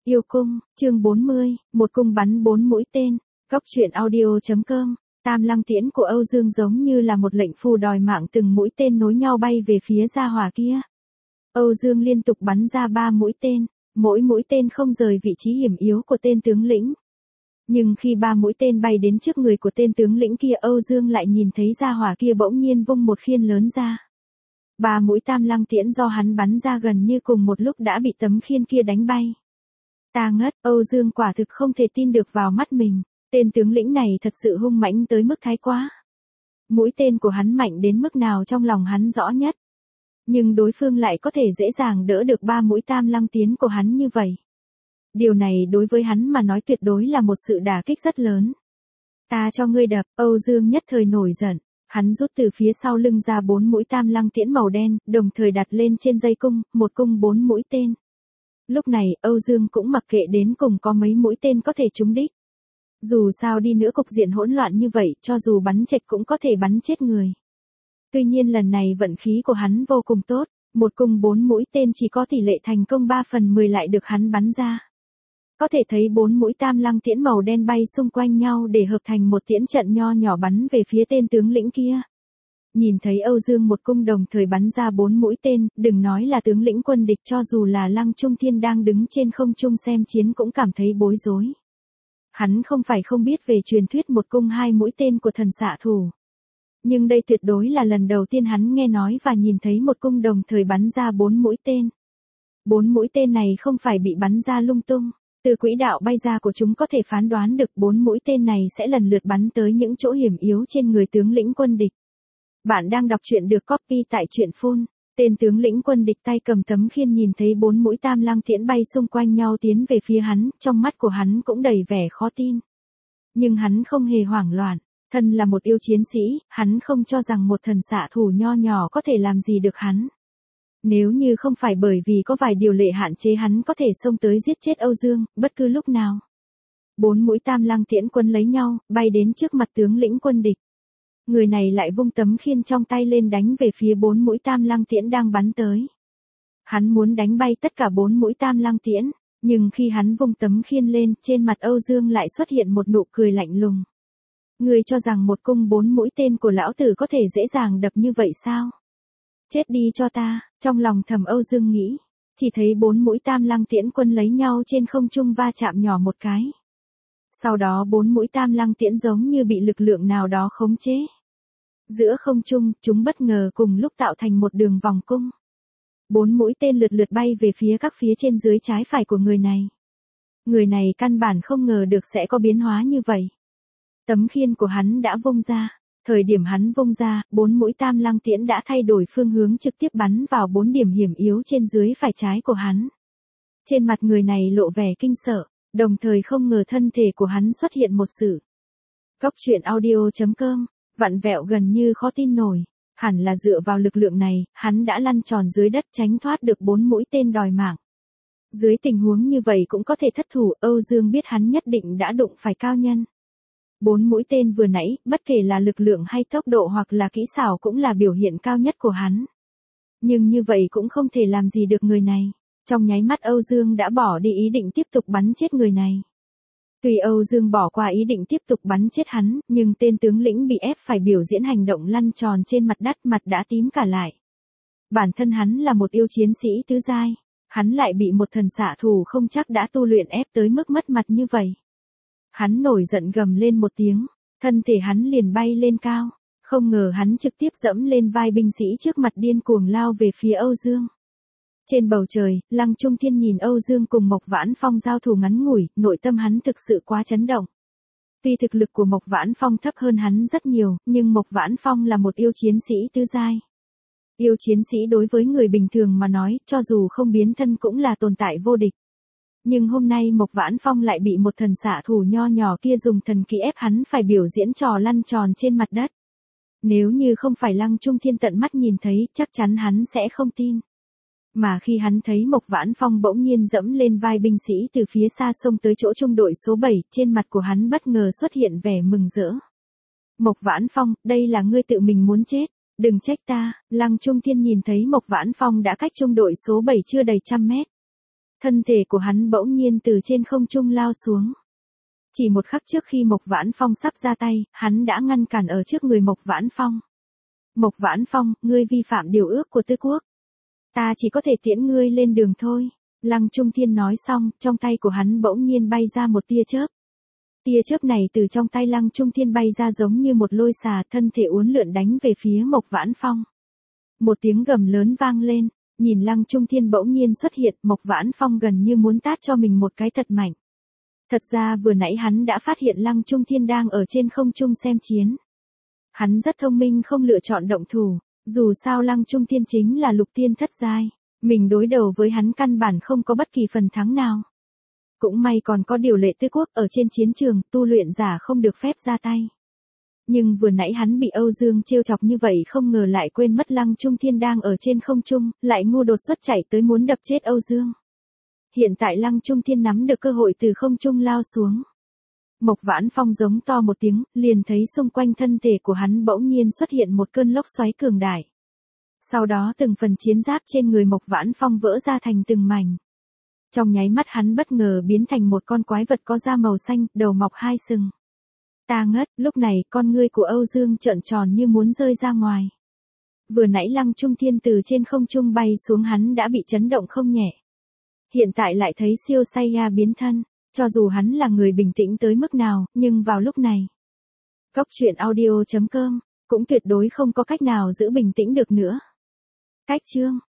Yêu cung, chương 40, một cung bắn 4 mũi tên. Góc truyện audio.com. Tam Lăng tiễn của Âu Dương giống như là một lệnh phù đòi mạng, từng mũi tên nối nhau bay về phía gia hỏa kia. Âu Dương liên tục bắn ra 3 mũi tên, mỗi mũi tên không rời vị trí hiểm yếu của tên tướng lĩnh. Nhưng khi 3 mũi tên bay đến trước người của tên tướng lĩnh kia, Âu Dương lại nhìn thấy gia hỏa kia bỗng nhiên vung một khiên lớn ra. 3 mũi Tam Lăng tiễn do hắn bắn ra gần như cùng một lúc đã bị tấm khiên kia đánh bay. Ta ngất, Âu Dương quả thực không thể tin được vào mắt mình, tên tướng lĩnh này thật sự hung mãnh tới mức thái quá. Mũi tên của hắn mạnh đến mức nào trong lòng hắn rõ nhất. Nhưng đối phương lại có thể dễ dàng đỡ được 3 mũi Tam Lăng tiễn của hắn như vậy. Điều này đối với hắn mà nói tuyệt đối là một sự đả kích rất lớn. Ta cho ngươi đập, Âu Dương nhất thời nổi giận. Hắn rút từ phía sau lưng ra 4 mũi Tam Lăng tiễn màu đen, đồng thời đặt lên trên dây cung, một cung 4 mũi tên. Lúc này, Âu Dương cũng mặc kệ đến cùng có mấy mũi tên có thể trúng đích. Dù sao đi nữa cục diện hỗn loạn như vậy, cho dù bắn chệch cũng có thể bắn chết người. Tuy nhiên lần này vận khí của hắn vô cùng tốt, một cung 4 mũi tên chỉ có tỷ lệ thành công 3/10 lại được hắn bắn ra. Có thể thấy 4 mũi Tam Lăng tiễn màu đen bay xung quanh nhau để hợp thành một tiễn trận nho nhỏ bắn về phía tên tướng lĩnh kia. Nhìn thấy Âu Dương một cung đồng thời bắn ra 4 mũi tên, đừng nói là tướng lĩnh quân địch, cho dù là Lăng Trung Thiên đang đứng trên không trung xem chiến cũng cảm thấy bối rối. Hắn không phải không biết về truyền thuyết một cung 2 mũi tên của thần xạ thủ. Nhưng đây tuyệt đối là lần đầu tiên hắn nghe nói và nhìn thấy một cung đồng thời bắn ra 4 mũi tên. 4 mũi tên này không phải bị bắn ra lung tung. Từ quỹ đạo bay ra của chúng có thể phán đoán được 4 mũi tên này sẽ lần lượt bắn tới những chỗ hiểm yếu trên người tướng lĩnh quân địch. Bạn đang đọc truyện được copy tại truyện phun. Tên tướng lĩnh quân địch tay cầm tấm khiên nhìn thấy 4 mũi Tam Lăng tiễn bay xung quanh nhau tiến về phía hắn, trong mắt của hắn cũng đầy vẻ khó tin. Nhưng hắn không hề hoảng loạn, thân là một yêu chiến sĩ, hắn không cho rằng một thần xạ thủ nho nhỏ có thể làm gì được hắn. Nếu như không phải bởi vì có vài điều lệ hạn chế, hắn có thể xông tới giết chết Âu Dương, bất cứ lúc nào. 4 mũi Tam Lăng tiễn quấn lấy nhau, bay đến trước mặt tướng lĩnh quân địch. Người này lại vung tấm khiên trong tay lên đánh về phía 4 mũi Tam Lăng tiễn đang bắn tới. Hắn muốn đánh bay tất cả 4 mũi Tam Lăng tiễn, nhưng khi hắn vung tấm khiên lên, trên mặt Âu Dương lại xuất hiện một nụ cười lạnh lùng. Ngươi cho rằng một cung 4 mũi tên của lão tử có thể dễ dàng đập như vậy sao? Chết đi cho ta, trong lòng thầm Âu Dương nghĩ. Chỉ thấy 4 mũi Tam Lăng tiễn quân lấy nhau trên không trung va chạm nhỏ một cái. Sau đó 4 mũi Tam Lăng tiễn giống như bị lực lượng nào đó khống chế. Giữa không trung, chúng bất ngờ cùng lúc tạo thành một đường vòng cung. 4 mũi tên lượt lượt bay về phía các phía trên dưới trái phải của người này. Người này căn bản không ngờ được sẽ có biến hóa như vậy. Tấm khiên của hắn đã vung ra. Thời điểm hắn vung ra, 4 mũi Tam Lăng tiễn đã thay đổi phương hướng trực tiếp bắn vào 4 điểm hiểm yếu trên dưới phải trái của hắn. Trên mặt người này lộ vẻ kinh sợ, đồng thời không ngờ thân thể của hắn xuất hiện một sự. Góc truyện audio.com, vặn vẹo gần như khó tin nổi. Hẳn là dựa vào lực lượng này, hắn đã lăn tròn dưới đất tránh thoát được 4 mũi tên đòi mạng. Dưới tình huống như vậy cũng có thể thất thủ, Âu Dương biết hắn nhất định đã đụng phải cao nhân. 4 mũi tên vừa nãy, bất kể là lực lượng hay tốc độ hoặc là kỹ xảo cũng là biểu hiện cao nhất của hắn. Nhưng như vậy cũng không thể làm gì được người này. Trong nháy mắt Âu Dương đã bỏ đi ý định tiếp tục bắn chết người này. Tuy Âu Dương bỏ qua ý định tiếp tục bắn chết hắn, nhưng tên tướng lĩnh bị ép phải biểu diễn hành động lăn tròn trên mặt đất, mặt đã tím cả lại. Bản thân hắn là một yêu chiến sĩ tứ giai, hắn lại bị một thần xạ thủ không chắc đã tu luyện ép tới mức mất mặt như vậy. Hắn nổi giận gầm lên một tiếng, thân thể hắn liền bay lên cao, không ngờ hắn trực tiếp dẫm lên vai binh sĩ trước mặt điên cuồng lao về phía Âu Dương. Trên bầu trời, Lăng Trung Thiên nhìn Âu Dương cùng Mộc Vãn Phong giao thủ ngắn ngủi, nội tâm hắn thực sự quá chấn động. Tuy thực lực của Mộc Vãn Phong thấp hơn hắn rất nhiều, nhưng Mộc Vãn Phong là một yêu chiến sĩ tứ giai. Yêu chiến sĩ đối với người bình thường mà nói, cho dù không biến thân cũng là tồn tại vô địch. Nhưng hôm nay Mộc Vãn Phong lại bị một thần xạ thủ nho nhỏ kia dùng thần kỹ ép hắn phải biểu diễn trò lăn tròn trên mặt đất. Nếu như không phải Lăng Trung Thiên tận mắt nhìn thấy, chắc chắn hắn sẽ không tin. Mà khi hắn thấy Mộc Vãn Phong bỗng nhiên dẫm lên vai binh sĩ từ phía xa xông tới chỗ trung đội số 7, trên mặt của hắn bất ngờ xuất hiện vẻ mừng rỡ. Mộc Vãn Phong, đây là ngươi tự mình muốn chết, đừng trách ta. Lăng Trung Thiên nhìn thấy Mộc Vãn Phong đã cách trung đội số 7 chưa đầy trăm mét. Thân thể của hắn bỗng nhiên từ trên không trung lao xuống. Chỉ một khắc trước khi Mộc Vãn Phong sắp ra tay, hắn đã ngăn cản ở trước người Mộc Vãn Phong. Mộc Vãn Phong, ngươi vi phạm điều ước của Tư Quốc. Ta chỉ có thể tiễn ngươi lên đường thôi. Lăng Trung Thiên nói xong, trong tay của hắn bỗng nhiên bay ra một tia chớp. Tia chớp này từ trong tay Lăng Trung Thiên bay ra giống như một lôi xà, thân thể uốn lượn đánh về phía Mộc Vãn Phong. Một tiếng gầm lớn vang lên, nhìn Lăng Trung Thiên bỗng nhiên xuất hiện, Mộc Vãn Phong gần như muốn tát cho mình một cái thật mạnh. Thật ra vừa nãy hắn đã phát hiện Lăng Trung Thiên đang ở trên không trung xem chiến. Hắn rất thông minh không lựa chọn động thủ, dù sao Lăng Trung Thiên chính là lục tiên thất giai, mình đối đầu với hắn căn bản không có bất kỳ phần thắng nào. Cũng may còn có điều lệ Tư Quốc ở trên chiến trường, tu luyện giả không được phép ra tay. Nhưng vừa nãy hắn bị Âu Dương trêu chọc như vậy không ngờ lại quên mất Lăng Trung Thiên đang ở trên không trung, lại ngu đột xuất chạy tới muốn đập chết Âu Dương. Hiện tại Lăng Trung Thiên nắm được cơ hội từ không trung lao xuống. Mộc Vãn Phong giống to một tiếng, liền thấy xung quanh thân thể của hắn bỗng nhiên xuất hiện một cơn lốc xoáy cường đại. Sau đó từng phần chiến giáp trên người Mộc Vãn Phong vỡ ra thành từng mảnh. Trong nháy mắt hắn bất ngờ biến thành một con quái vật có da màu xanh, đầu mọc hai sừng. Ta ngất, lúc này con ngươi của Âu Dương trợn tròn như muốn rơi ra ngoài. Vừa nãy Lăng Trung Thiên từ trên không trung bay xuống hắn đã bị chấn động không nhẹ. Hiện tại lại thấy siêu Saiya biến thân, cho dù hắn là người bình tĩnh tới mức nào, nhưng vào lúc này, Cóc truyện audio.com cũng tuyệt đối không có cách nào giữ bình tĩnh được nữa. Cách chương